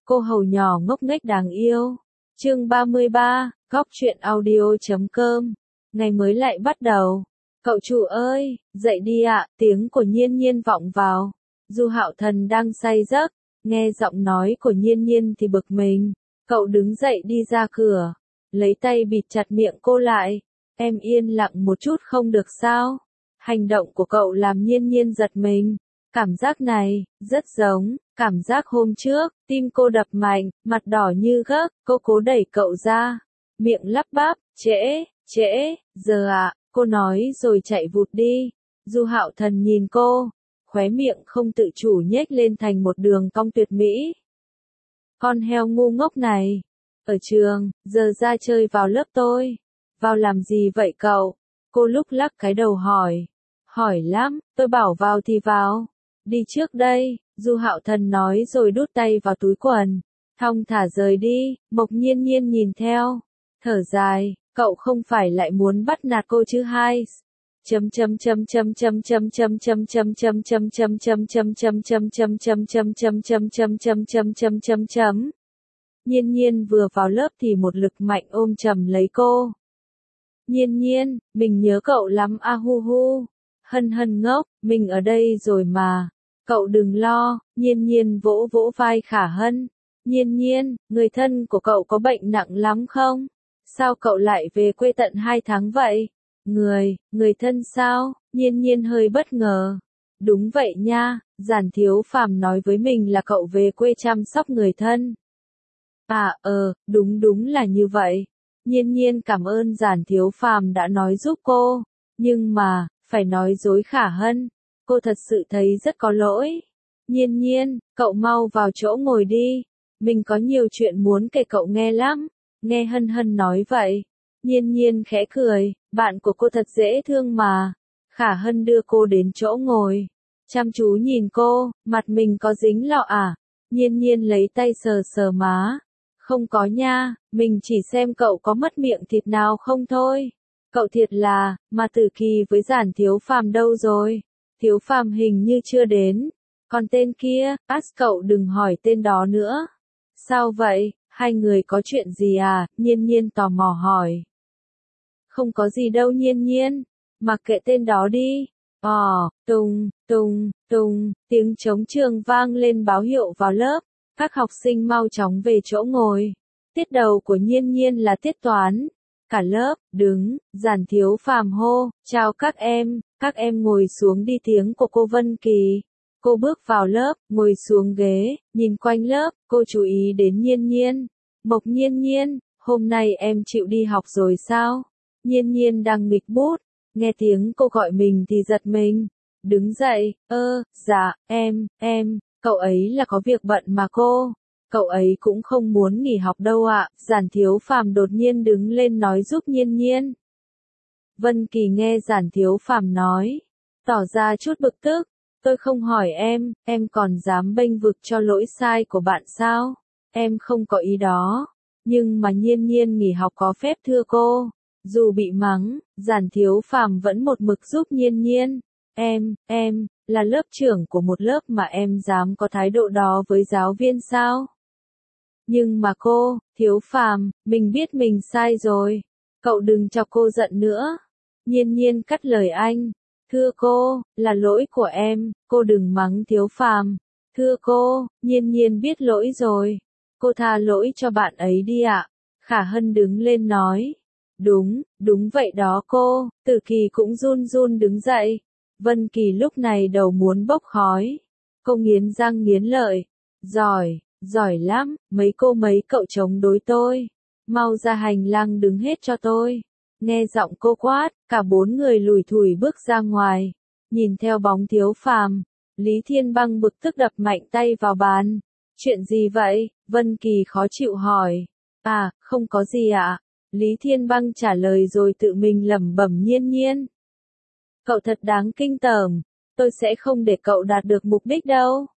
Cô hầu nhỏ ngốc nghếch đáng yêu. Chương 33, Góc truyện audio.com. Ngày mới lại bắt đầu. Cậu chủ ơi, dậy đi ạ, tiếng của Nhiên Nhiên vọng vào. Du Hạo Thần đang say giấc, nghe giọng nói của Nhiên Nhiên thì bực mình. Cậu đứng dậy đi ra cửa, lấy tay bịt chặt miệng cô lại. Em yên lặng một chút không được sao? Hành động của cậu làm Nhiên Nhiên giật mình. Cảm giác này, rất giống cảm giác hôm trước, tim cô đập mạnh, mặt đỏ như gấc, cô cố đẩy cậu ra. Miệng lắp bắp, trễ, giờ ạ, cô nói rồi chạy vụt đi. Du Hạo Thần nhìn cô, khóe miệng không tự chủ nhếch lên thành một đường cong tuyệt mỹ. Con heo ngu ngốc này, ở trường, giờ ra chơi vào lớp tôi. Vào làm gì vậy cậu? Cô lúc lắc cái đầu hỏi. Hỏi lắm, tôi bảo vào thì vào. Đi trước đây, Du Hạo Thần nói rồi đút tay vào túi quần. Thong thả rời đi, Mộc Nhiên Nhiên nhìn theo. Thở dài, cậu không phải lại muốn bắt nạt cô chứ hai. Nhiên Nhiên vừa vào lớp thì một lực mạnh ôm chầm lấy cô. Nhiên Nhiên, mình nhớ cậu lắm a hu hu. Hân Hân ngốc, mình ở đây rồi mà. Cậu đừng lo, Nhiên Nhiên vỗ vỗ vai Khả Hân. Nhiên Nhiên, người thân của cậu có bệnh nặng lắm không? Sao cậu lại về quê tận 2 tháng vậy? Người thân sao? Nhiên Nhiên hơi bất ngờ. Đúng vậy nha, Giản Thiếu Phàm nói với mình là cậu về quê chăm sóc người thân. Đúng là như vậy. Nhiên Nhiên cảm ơn Giản Thiếu Phàm đã nói giúp cô. Nhưng mà, phải nói dối Khả Hân. Cô thật sự thấy rất có lỗi. Nhiên Nhiên, cậu mau vào chỗ ngồi đi. Mình có nhiều chuyện muốn kể cậu nghe lắm. Nghe Hân Hân nói vậy. Nhiên Nhiên khẽ cười, bạn của cô thật dễ thương mà. Khả Hân đưa cô đến chỗ ngồi. Chăm chú nhìn cô, mặt mình có dính lọ à? Nhiên Nhiên lấy tay sờ sờ má. Không có nha, mình chỉ xem cậu có mất miệng thịt nào không thôi. Cậu thiệt là, mà Tử Kỳ với Giản Thiếu Phàm đâu rồi? Thiếu Phàm hình như chưa đến. Còn tên kia, cậu đừng hỏi tên đó nữa. Sao vậy, hai người có chuyện gì à? Nhiên Nhiên tò mò hỏi. Không có gì đâu Nhiên Nhiên, mặc kệ tên đó đi. Tiếng trống trường vang lên báo hiệu vào lớp. Các học sinh mau chóng về chỗ ngồi. Tiết đầu của Nhiên Nhiên là tiết toán. Cả lớp, đứng, Giản Thiếu Phàm hô, chào các em ngồi xuống đi tiếng của cô Vân Kỳ. Cô bước vào lớp, ngồi xuống ghế, nhìn quanh lớp, cô chú ý đến Nhiên Nhiên. Mộc Nhiên Nhiên, hôm nay em chịu đi học rồi sao? Nhiên Nhiên đang nghịch bút, nghe tiếng cô gọi mình thì giật mình. Đứng dậy, dạ, em, cậu ấy là có việc bận mà cô. Cậu ấy cũng không muốn nghỉ học đâu ạ. Giản Thiếu Phàm đột nhiên đứng lên nói giúp Nhiên Nhiên. Vân Kỳ nghe Giản Thiếu Phàm nói, tỏ ra chút bực tức. Tôi không hỏi em còn dám bênh vực cho lỗi sai của bạn sao? Em không có ý đó. Nhưng mà Nhiên Nhiên nghỉ học có phép thưa cô. Dù bị mắng, Giản Thiếu Phàm vẫn một mực giúp Nhiên Nhiên. Em, là lớp trưởng của một lớp mà em dám có thái độ đó với giáo viên sao? Nhưng mà cô, Thiếu Phàm, mình biết mình sai rồi. Cậu đừng chọc cô giận nữa. Nhiên Nhiên cắt lời anh. Thưa cô, là lỗi của em, cô đừng mắng Thiếu Phàm. Thưa cô, Nhiên Nhiên biết lỗi rồi. Cô tha lỗi cho bạn ấy đi ạ. Khả Hân đứng lên nói. Đúng vậy đó cô. Tử Kỳ cũng run run đứng dậy. Vân Kỳ lúc này đầu muốn bốc khói. Cô nghiến răng nghiến lợi. Giỏi lắm, mấy cậu chống đối tôi. Mau ra hành lang đứng hết cho tôi. Nghe giọng cô quát, cả 4 người lủi thủi bước ra ngoài. Nhìn theo bóng Thiếu Phàm, Lý Thiên Băng bực tức đập mạnh tay vào bàn. Chuyện gì vậy? Vân Kỳ khó chịu hỏi. Không có gì ạ. Lý Thiên Băng trả lời rồi tự mình lẩm bẩm Nhiên Nhiên. Cậu thật đáng kinh tởm, tôi sẽ không để cậu đạt được mục đích đâu.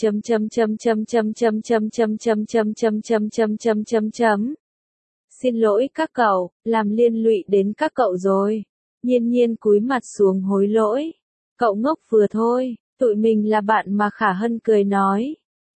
Xin lỗi các cậu, làm liên lụy đến các cậu rồi. Nhiên Nhiên cúi mặt xuống hối lỗi. Cậu ngốc vừa thôi, tụi mình là bạn mà. Khả Hân cười nói.